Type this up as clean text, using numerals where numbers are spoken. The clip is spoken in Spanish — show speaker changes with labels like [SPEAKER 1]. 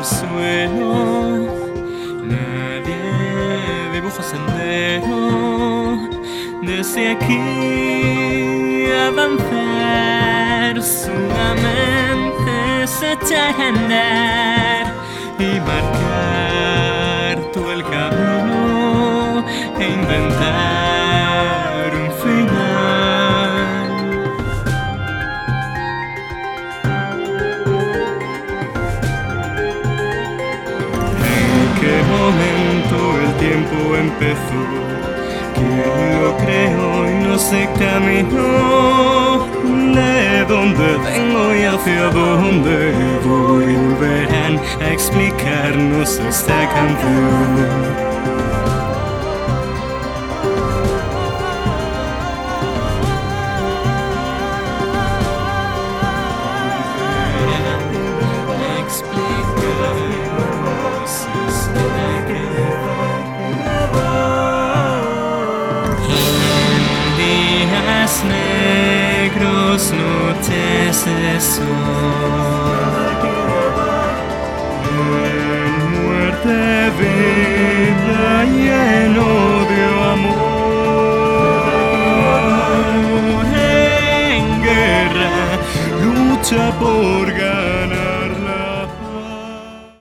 [SPEAKER 1] el suelo, nadie dibuja sendero. Desde aquí avanzar, solamente se echa a andar y marcar todo el camino e inventar un final. ¿En qué momento el tiempo empezó? ¿Quién lo creó y no se caminó? ¿De dónde vengo y hacia dónde voy? Volverán a explicarnos esta canción. Negros, noches de sol, en muerte, vida, lleno de amor, en guerra, lucha por